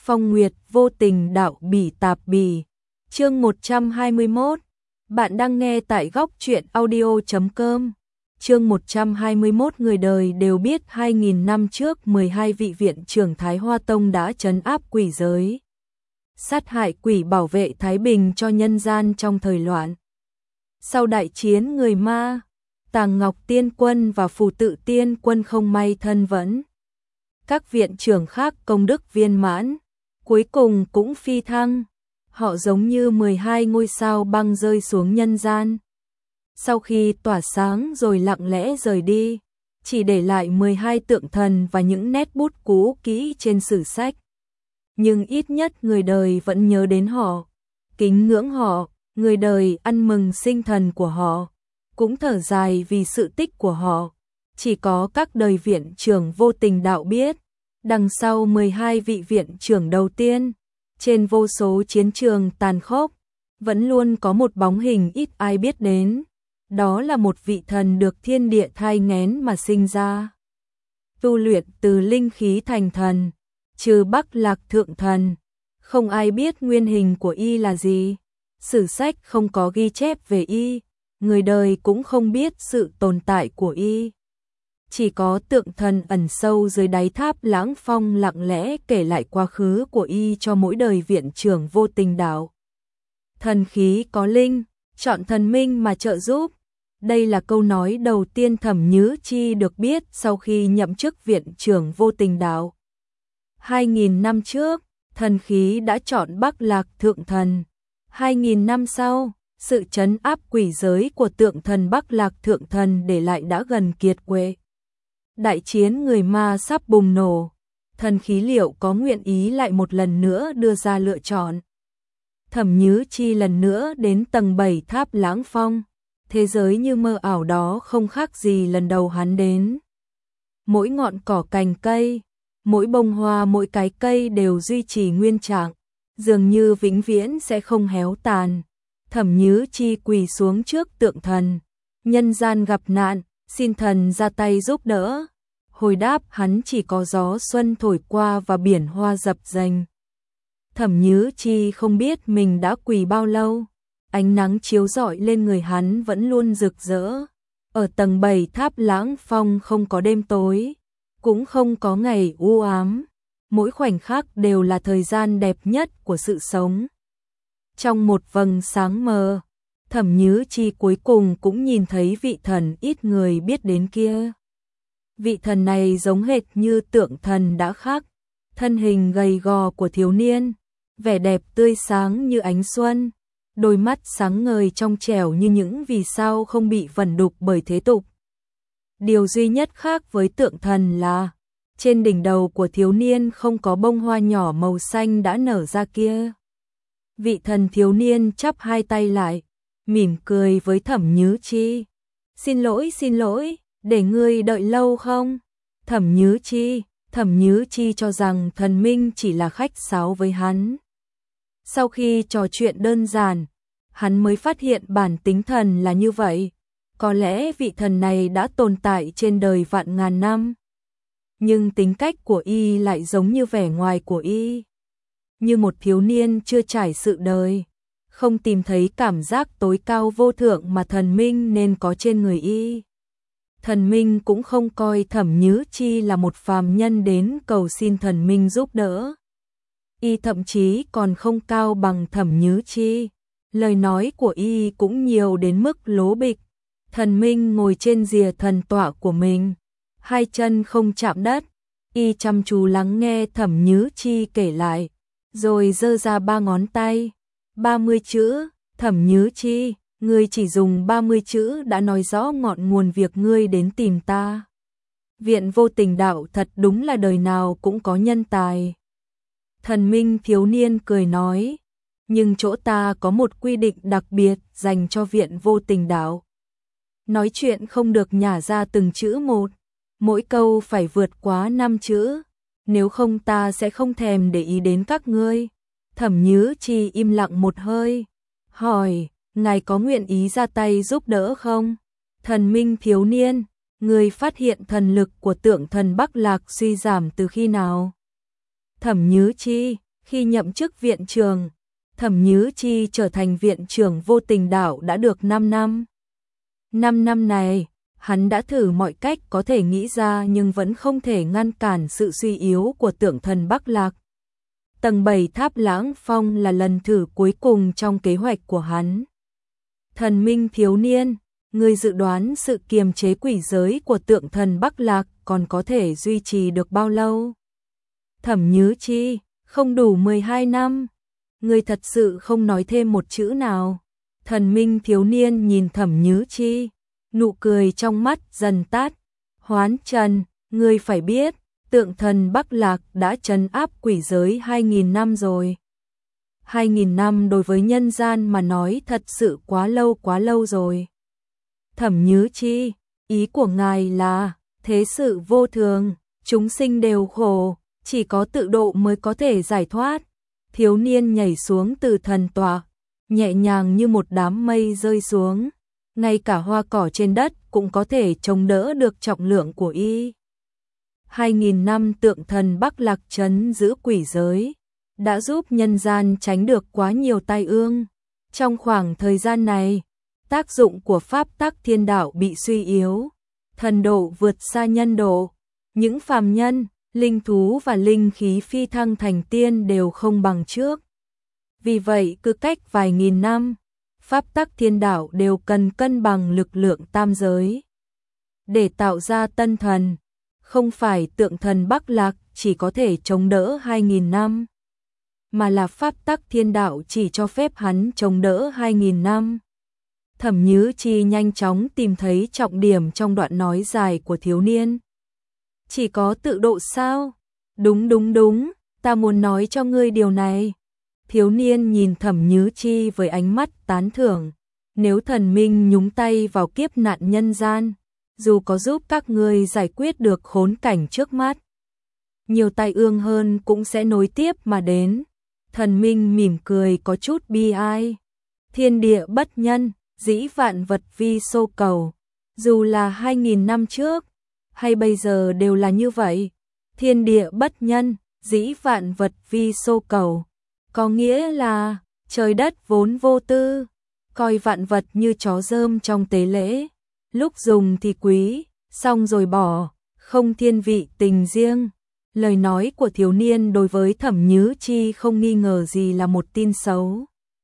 Phong Nguyệt vô tình đạo bỉ tạp bỉ. Chương 121. Bạn đang nghe tại góc truyện audio.com. Chương 121. Người đời đều biết 2000 năm trước 12 vị viện trưởng Thái Hoa Tông đã trấn áp quỷ giới, sát hại quỷ, bảo vệ thái bình cho nhân gian trong thời loạn. Sau đại chiến người ma, Tàng Ngọc Tiên Quân và Phù Tự Tiên Quân không may thân vẫn. Các viện trưởng khác công đức viên mãn, cuối cùng cũng phi thăng. Họ giống như 12 ngôi sao băng rơi xuống nhân gian. Sau khi tỏa sáng rồi lặng lẽ rời đi, chỉ để lại 12 tượng thần và những nét bút cũ kỹ trên sử sách. Nhưng ít nhất người đời vẫn nhớ đến họ, kính ngưỡng họ, người đời ăn mừng sinh thần của họ, cũng thở dài vì sự tích của họ. Chỉ có các đời viện trưởng vô tình đạo biết, đằng sau 12 vị viện trưởng đầu tiên, trên vô số chiến trường tàn khốc, vẫn luôn có một bóng hình ít ai biết đến. Đó là một vị thần được thiên địa thai nghén mà sinh ra, tu luyện từ linh khí thành thần, trừ Bắc Lạc Thượng Thần. Không ai biết nguyên hình của y là gì, sử sách không có ghi chép về y, người đời cũng không biết sự tồn tại của y. Chỉ có tượng thần ẩn sâu dưới đáy tháp Lãng Phong lặng lẽ kể lại quá khứ của y cho mỗi đời viện trưởng vô tình đạo. Thần khí có linh, chọn thần minh mà trợ giúp. Đây là câu nói đầu tiên Thẩm Nhứ Chi được biết sau khi nhậm chức viện trưởng vô tình đạo. 2000 năm trước, thần khí đã chọn Bắc Lạc Thượng Thần. 2000 năm sau, sự trấn áp quỷ giới của tượng thần Bắc Lạc Thượng Thần để lại đã gần kiệt quệ. Đại chiến người ma sắp bùng nổ, thần khí liệu có nguyện ý lại một lần nữa đưa ra lựa chọn. Thẩm Nhứ Chi lần nữa đến tầng 7 tháp Lãng Phong, thế giới như mơ ảo đó không khác gì lần đầu hắn đến. Mỗi ngọn cỏ cành cây, mỗi bông hoa, mỗi cái cây đều duy trì nguyên trạng, dường như vĩnh viễn sẽ không héo tàn. Thẩm Nhứ Chi quỳ xuống trước tượng thần, nhân gian gặp nạn, xin thần ra tay giúp đỡ. Hồi đáp hắn chỉ có gió xuân thổi qua và biển hoa dập dềnh. Thẩm Nhứ Chi không biết mình đã quỳ bao lâu, ánh nắng chiếu rọi lên người hắn vẫn luôn rực rỡ. Ở tầng 7 tháp Lãng Phong không có đêm tối, cũng không có ngày u ám, mỗi khoảnh khắc đều là thời gian đẹp nhất của sự sống. Trong một vầng sáng mờ, Thẩm Nhứ Chi cuối cùng cũng nhìn thấy vị thần ít người biết đến kia. Vị thần này giống hệt như tượng thần đã khắc, thân hình gầy gò của thiếu niên, vẻ đẹp tươi sáng như ánh xuân, đôi mắt sáng ngời trong trẻo như những vì sao không bị vẩn đục bởi thế tục. Điều duy nhất khác với tượng thần là, trên đỉnh đầu của thiếu niên không có bông hoa nhỏ màu xanh đã nở ra kia. Vị thần thiếu niên chắp hai tay lại, mỉm cười với Thẩm Nhứ Chi. Xin lỗi, để ngươi đợi lâu không? Thẩm Nhứ Chi cho rằng thần minh chỉ là khách sáo với hắn. Sau khi trò chuyện đơn giản, hắn mới phát hiện bản tính thần là như vậy. Có lẽ vị thần này đã tồn tại trên đời vạn ngàn năm, nhưng tính cách của y lại giống như vẻ ngoài của y. Như một thiếu niên chưa trải sự đời, không tìm thấy cảm giác tối cao vô thượng mà thần minh nên có trên người y. Thần minh cũng không coi Thẩm Nhứ Chi là một phàm nhân đến cầu xin thần minh giúp đỡ. Y thậm chí còn không cao bằng Thẩm Nhứ Chi. Lời nói của y cũng nhiều đến mức lố bịch. Thần minh ngồi trên rìa thần tọa của mình, hai chân không chạm đất. Y chăm chú lắng nghe Thẩm Nhứ Chi kể lại, rồi giơ ra 3 ngón tay. 30 chữ, Thẩm Nhứ Chi, ngươi chỉ dùng 30 chữ đã nói rõ ngọn nguồn việc ngươi đến tìm ta. Viện vô tình đạo thật đúng là đời nào cũng có nhân tài. Thần minh thiếu niên cười nói, nhưng chỗ ta có một quy định đặc biệt dành cho viện vô tình đạo. Nói chuyện không được nhả ra từng chữ một, mỗi câu phải vượt quá 5 chữ, nếu không ta sẽ không thèm để ý đến các ngươi. Thẩm Nhứ Chi im lặng một hơi, hỏi, ngài có nguyện ý ra tay giúp đỡ không? Thần minh thiếu niên, người phát hiện thần lực của tượng thần Bắc Lạc suy giảm từ khi nào? Thẩm Nhứ Chi, Khi nhậm chức viện trưởng, Thẩm Nhứ Chi trở thành viện trưởng Vô Tình Đạo đã được 5 năm. 5 năm này, hắn đã thử mọi cách có thể nghĩ ra nhưng vẫn không thể ngăn cản sự suy yếu của tượng thần Bắc Lạc. Tầng 7 tháp Lãng Phong là lần thử cuối cùng trong kế hoạch của hắn. Thần minh thiếu niên, người dự đoán sự kiềm chế quỷ giới của tượng thần Bắc Lạc còn có thể duy trì được bao lâu? Thẩm Nhứ Chi, không đủ 12 năm. Người thật sự không nói thêm một chữ nào. Thần minh thiếu niên nhìn Thẩm Nhứ Chi, nụ cười trong mắt dần tắt. Hoán Trần, ngươi phải biết, tượng thần Bắc Lạc đã trấn áp quỷ giới 2.000 năm rồi. 2.000 năm đối với nhân gian mà nói thật sự quá lâu rồi. Thẩm Nhứ Chi, ý của ngài là, thế sự vô thường, chúng sinh đều khổ, chỉ có tự độ mới có thể giải thoát. Thiếu niên nhảy xuống từ thần tọa, nhẹ nhàng như một đám mây rơi xuống. Ngay cả hoa cỏ trên đất cũng có thể chống đỡ được trọng lượng của y. 2.000 năm tượng thần Bắc Lạc trấn giữ quỷ giới, đã giúp nhân gian tránh được quá nhiều tai ương. Trong khoảng thời gian này, tác dụng của pháp tắc thiên đạo bị suy yếu, thần độ vượt xa nhân độ, những phàm nhân, linh thú và linh khí phi thăng thành tiên đều không bằng trước. Vì vậy cứ cách vài nghìn năm, pháp tắc thiên đạo đều cần cân bằng lực lượng tam giới để tạo ra tân thần. Không phải tượng thần Bắc Lạc chỉ có thể chống đỡ 2.000 năm, mà là pháp tắc thiên đạo chỉ cho phép hắn chống đỡ 2.000 năm. Thẩm Nhứ Chi nhanh chóng tìm thấy trọng điểm trong đoạn nói dài của thiếu niên. Chỉ có tự độ sao? Đúng, ta muốn nói cho ngươi điều này. Thiếu niên nhìn Thẩm Nhứ Chi với ánh mắt tán thưởng. Nếu thần minh nhúng tay vào kiếp nạn nhân gian, dù có giúp các ngươi giải quyết được khốn cảnh trước mắt, nhiều tai ương hơn cũng sẽ nối tiếp mà đến. Thần minh mỉm cười có chút bi ai. Thiên địa bất nhân, dĩ vạn vật vi xô cầu. Dù là 2.000 năm trước, hay bây giờ đều là như vậy. Thiên địa bất nhân, dĩ vạn vật vi xô cầu. Có nghĩa là, trời đất vốn vô tư, coi vạn vật như chó rơm trong tế lễ. Lúc dùng thì quý, xong rồi bỏ, không thiên vị tình riêng. Lời nói của thiếu niên đối với Thẩm Nhứ Chi không nghi ngờ gì là một tin xấu.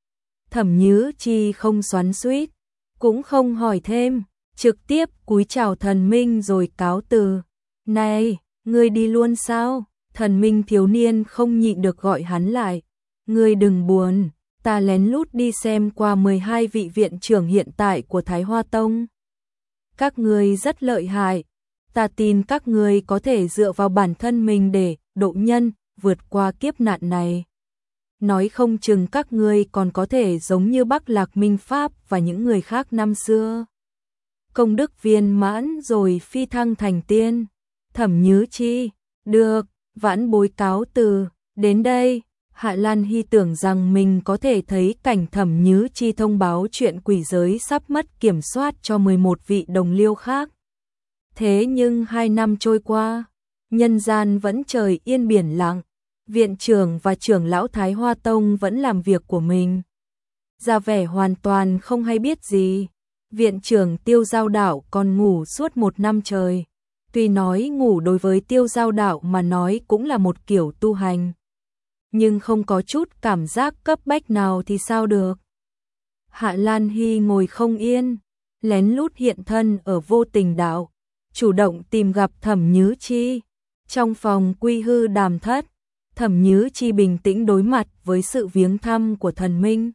Thẩm Nhứ Chi không xoắn xuýt, cũng không hỏi thêm, trực tiếp cúi chào thần minh rồi cáo từ. Này, ngươi đi luôn sao? Thần minh thiếu niên không nhịn được gọi hắn lại. Ngươi đừng buồn, ta lén lút đi xem qua 12 vị viện trưởng hiện tại của Thái Hoa Tông. Các ngươi rất lợi hại, ta tin các ngươi có thể dựa vào bản thân mình để độ nhân, vượt qua kiếp nạn này. Nói không chừng các ngươi còn có thể giống như Bắc Lạc Minh Pháp và những người khác năm xưa. Công đức viên mãn rồi phi thăng thành tiên. Thẩm Nhứ Chi, được, vãn bối cáo từ. Đến đây, Hạ Lan Hy tưởng rằng mình có thể thấy cảnh Thẩm Nhứ Chi thông báo chuyện quỷ giới sắp mất kiểm soát cho 11 vị đồng liêu khác. Thế nhưng 2 năm trôi qua, nhân gian vẫn trời yên biển lặng, viện trưởng và trưởng lão Thái Hoa Tông vẫn làm việc của mình, ra vẻ hoàn toàn không hay biết gì. Viện trưởng Tiêu Giao Đạo còn ngủ suốt 1 năm trời. Tuy nói ngủ đối với Tiêu Giao Đạo mà nói cũng là một kiểu tu hành, nhưng không có chút cảm giác cấp bách nào thì sao được. Hạ Lan Hy ngồi không yên, lén lút hiện thân ở Vô Tình Đạo, chủ động tìm gặp Thẩm Nhứ Chi. Trong phòng quy hư đàm thất, Thẩm Nhứ Chi bình tĩnh đối mặt với sự viếng thăm của thần minh.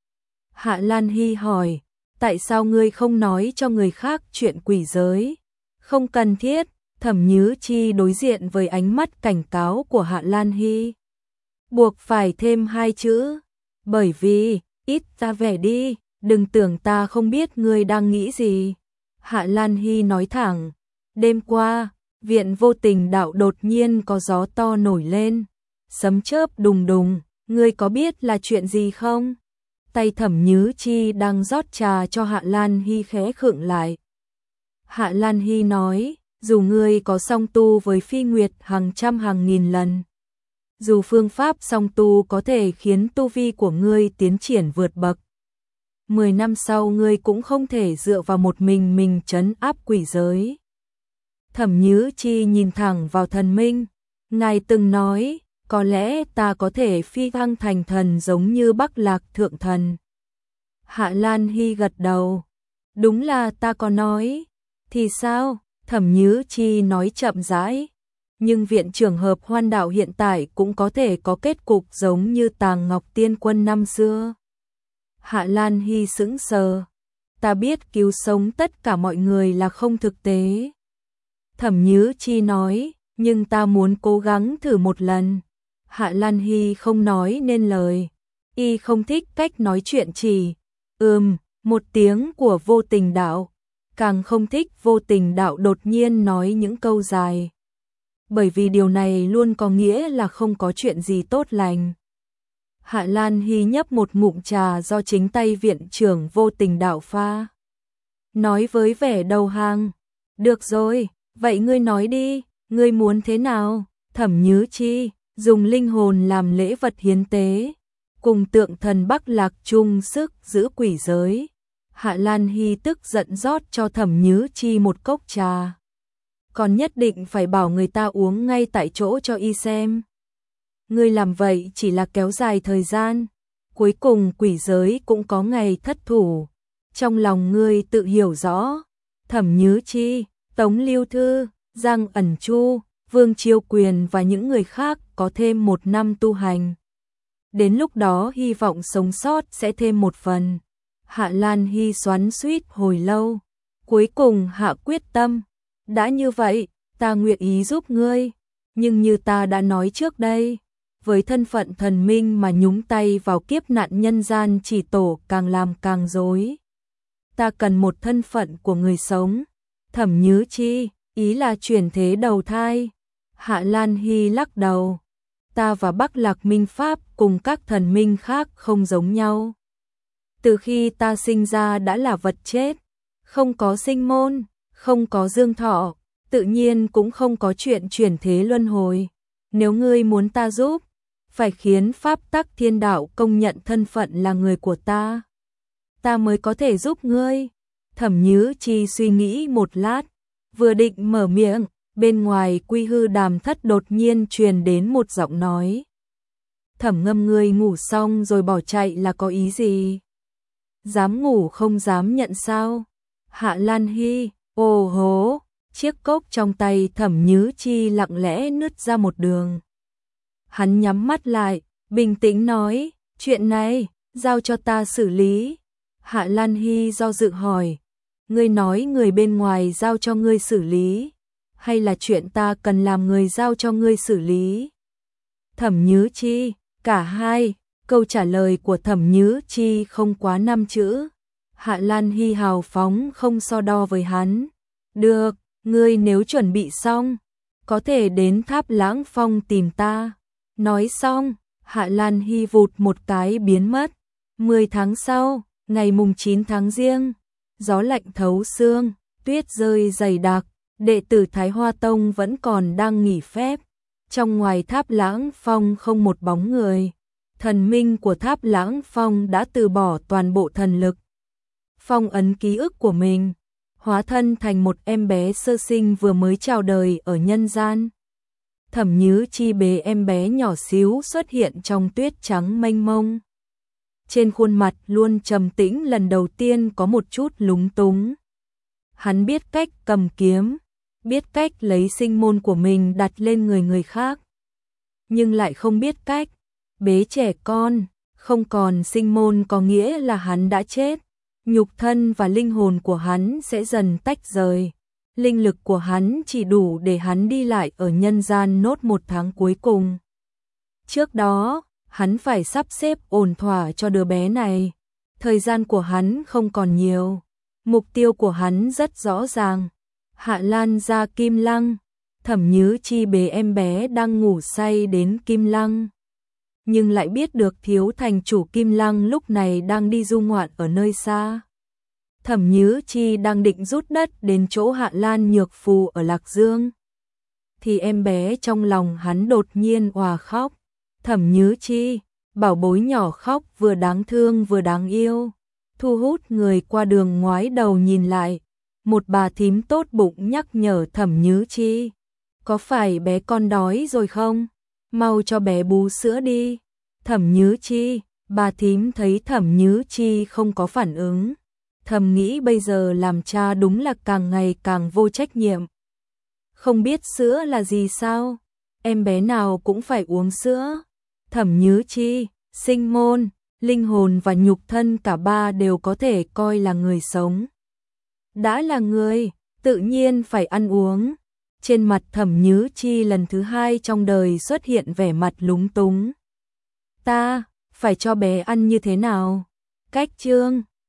Hạ Lan Hy hỏi, tại sao ngươi không nói cho người khác chuyện quỷ giới? Không cần thiết. Thẩm Nhứ Chi đối diện với ánh mắt cảnh cáo của Hạ Lan Hy, buộc phải thêm 2 chữ, bởi vì, ít ra vẻ đi, đừng tưởng ta không biết ngươi đang nghĩ gì. Hạ Lan Hy nói thẳng, đêm qua, viện Vô Tình Đạo đột nhiên có gió to nổi lên, sấm chớp đùng đùng, ngươi có biết là chuyện gì không? Tay Thẩm Nhứ Chi đang rót trà cho Hạ Lan Hy khẽ khựng lại. Hạ Lan Hy nói, dù ngươi có song tu với Phi Nguyệt hàng trăm hàng nghìn lần, Dù phương pháp song tu có thể khiến tu vi của ngươi tiến triển vượt bậc, 10 năm sau ngươi cũng không thể dựa vào một mình trấn áp quỷ giới. Thẩm Nhữ Chi nhìn thẳng vào thần minh, ngài từng nói, có lẽ ta có thể phi thăng thành thần giống như Bắc Lạc thượng thần. Hạ Lan Hy gật đầu, đúng là ta có nói, thì sao? Thẩm Nhữ Chi nói chậm rãi, nhưng viện trường hợp Hoan đạo hiện tại cũng có thể có kết cục giống như Tàng Ngọc Tiên Quân năm xưa. Hạ Lan Hy sững sờ, ta biết cứu sống tất cả mọi người là không thực tế. Thẩm Nhữ Chi nói, nhưng ta muốn cố gắng thử một lần. Hạ Lan Hy không nói nên lời, y không thích cách nói chuyện chỉ, một tiếng của Vô Tình Đạo, càng không thích Vô Tình Đạo đột nhiên nói những câu dài. Bởi vì điều này luôn có nghĩa là không có chuyện gì tốt lành. Hạ Lan Hy nhấp một ngụm trà do chính tay viện trưởng Vô Tình Đạo pha. Nói với vẻ đầu hàng, được rồi, vậy ngươi nói đi, ngươi muốn thế nào? Thẩm Nhữ Chi dùng linh hồn làm lễ vật hiến tế, cùng tượng thần Bắc Lạc chung sức giữ quỷ giới. Hạ Lan Hy tức giận rót cho Thẩm Nhữ Chi một cốc trà. Còn nhất định phải bảo người ta uống ngay tại chỗ cho y xem. Ngươi làm vậy chỉ là kéo dài thời gian, cuối cùng quỷ giới cũng có ngày thất thủ. Trong lòng ngươi tự hiểu rõ, Thẩm Nhữ Chi, Tống Lưu Thư, Giang Ẩn Chu, Vương Chiêu Quyền và những người khác có thêm 1 năm tu hành. Đến lúc đó hy vọng sống sót sẽ thêm một phần. Hạ Lan Hy xoắn xuýt hồi lâu, cuối cùng hạ quyết tâm. Đã như vậy, ta nguyện ý giúp ngươi, nhưng như ta đã nói trước đây, với thân phận thần minh mà nhúng tay vào kiếp nạn nhân gian chỉ tổ càng làm càng rối. Ta cần một thân phận của người sống. Thẩm Nhữ Chi, ý là chuyển thế đầu thai. Hạ Lan Hy lắc đầu. Ta và Bắc Lạc Minh Pháp cùng các thần minh khác không giống nhau. Từ khi ta sinh ra đã là vật chết, không có sinh môn, không có dương thọ, tự nhiên cũng không có chuyện chuyển thế luân hồi. Nếu ngươi muốn ta giúp, phải khiến pháp tắc thiên đạo công nhận thân phận là người của ta mới có thể giúp ngươi. Thẩm Nhữ Chi suy nghĩ một lát, vừa định mở miệng, bên ngoài Quy Hư Đàm Thất đột nhiên truyền đến một giọng nói. Thẩm Ngâm, ngươi ngủ xong rồi bỏ chạy là có ý gì? Dám ngủ không dám nhận sao? Hạ Lan Hy, ồ hố, chiếc cốc trong tay Thẩm Nhữ Chi lặng lẽ nứt ra một đường. Hắn nhắm mắt lại, bình tĩnh nói, chuyện này, giao cho ta xử lý. Hạ Lan Hy do dự hỏi, ngươi nói người bên ngoài giao cho ngươi xử lý, hay là chuyện ta cần làm người giao cho ngươi xử lý? Thẩm Nhữ Chi, cả hai. Câu trả lời của Thẩm Nhữ Chi không quá 5 chữ. Hạ Lan Hy hào phóng không so đo với hắn. Được, ngươi nếu chuẩn bị xong, có thể đến Tháp Lãng Phong tìm ta. Nói xong, Hạ Lan Hy vụt một cái biến mất. 10 tháng sau, ngày mùng 9 tháng Giêng, gió lạnh thấu xương, tuyết rơi dày đặc, đệ tử Thái Hoa Tông vẫn còn đang nghỉ phép. Trong ngoài Tháp Lãng Phong không một bóng người. Thần minh của Tháp Lãng Phong đã từ bỏ toàn bộ thần lực, phong ấn ký ức của mình, hóa thân thành một em bé sơ sinh vừa mới chào đời ở nhân gian. Thẩm Nhữ Chi bế em bé nhỏ xíu xuất hiện trong tuyết trắng mênh mông. Trên khuôn mặt luôn trầm tĩnh lần đầu tiên có một chút lúng túng. Hắn biết cách cầm kiếm, biết cách lấy sinh môn của mình đặt lên người người khác, nhưng lại không biết cách bế trẻ con. Không còn sinh môn có nghĩa là hắn đã chết, nhục thân và linh hồn của hắn sẽ dần tách rời. Linh lực của hắn chỉ đủ để hắn đi lại ở nhân gian nốt 1 tháng cuối cùng. Trước đó, hắn phải sắp xếp ổn thỏa cho đứa bé này. Thời gian của hắn không còn nhiều. Mục tiêu của hắn rất rõ ràng. Hạ Lan ra Kim Lăng. Thẩm Nhữ Chi bế em bé đang ngủ say đến Kim Lăng, nhưng lại biết được thiếu thành chủ Kim Lăng lúc này đang đi du ngoạn ở nơi xa. Thẩm Nhữ Chi đang định rút đất đến chỗ Hạ Lan Nhược Phù ở Lạc Dương, thì em bé trong lòng hắn đột nhiên òa khóc. Thẩm Nhứ Chi, bảo bối nhỏ khóc vừa đáng thương vừa đáng yêu, thu hút người qua đường ngoái đầu nhìn lại. Một bà thím tốt bụng nhắc nhở Thẩm Nhứ Chi, có phải bé con đói rồi không? Mau cho bé bú sữa đi. Thẩm Nhứ Chi, bà thím thấy Thẩm Nhứ Chi không có phản ứng, thầm nghĩ bây giờ làm cha đúng là càng ngày càng vô trách nhiệm. Không biết sữa là gì sao? Em bé nào cũng phải uống sữa. Thẩm Nhứ Chi, sinh môn, linh hồn và nhục thân cả ba đều có thể coi là người sống. Đã là người, tự nhiên phải ăn uống. Trên mặt Thẩm Nhứ Chi lần thứ hai trong đời xuất hiện vẻ mặt lúng túng. Ta, phải cho bé ăn như thế nào? Cách chương